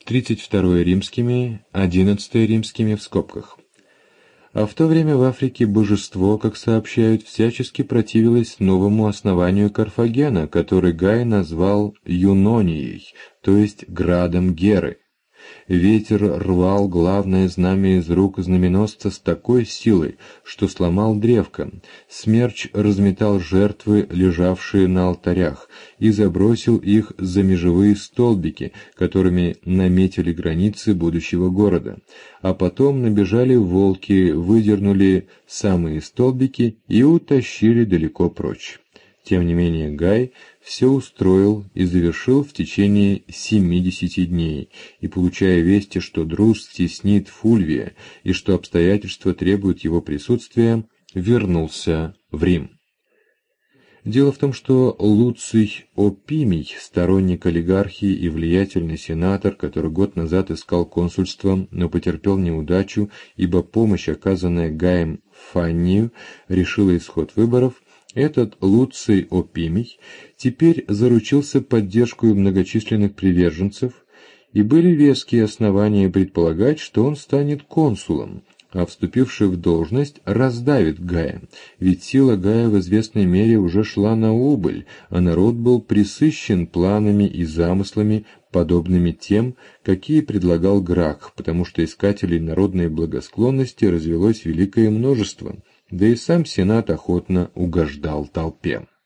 32 римскими, 11 римскими в скобках. А в то время в Африке божество, как сообщают, всячески противилось новому основанию Карфагена, который Гай назвал Юнонией, то есть градом Геры. Ветер рвал главное знамя из рук знаменосца с такой силой, что сломал древко. Смерч разметал жертвы, лежавшие на алтарях, и забросил их за межевые столбики, которыми наметили границы будущего города. А потом набежали волки, выдернули самые столбики и утащили далеко прочь. Тем не менее Гай все устроил и завершил в течение 70 дней, и, получая вести, что Друз теснит Фульвия и что обстоятельства требуют его присутствия, вернулся в Рим. Дело в том, что Луций Опимий, сторонник олигархии и влиятельный сенатор, который год назад искал консульство, но потерпел неудачу, ибо помощь, оказанная Гаем Фаннию, решила исход выборов, этот Луций Опимий теперь заручился поддержкой многочисленных приверженцев, и были веские основания предполагать, что он станет консулом, а вступивший в должность раздавит Гая, ведь сила Гая в известной мере уже шла на убыль, а народ был пресыщен планами и замыслами, подобными тем, какие предлагал Гракх, потому что искателей народной благосклонности развелось великое множество, да и сам Сенат охотно угождал толпе.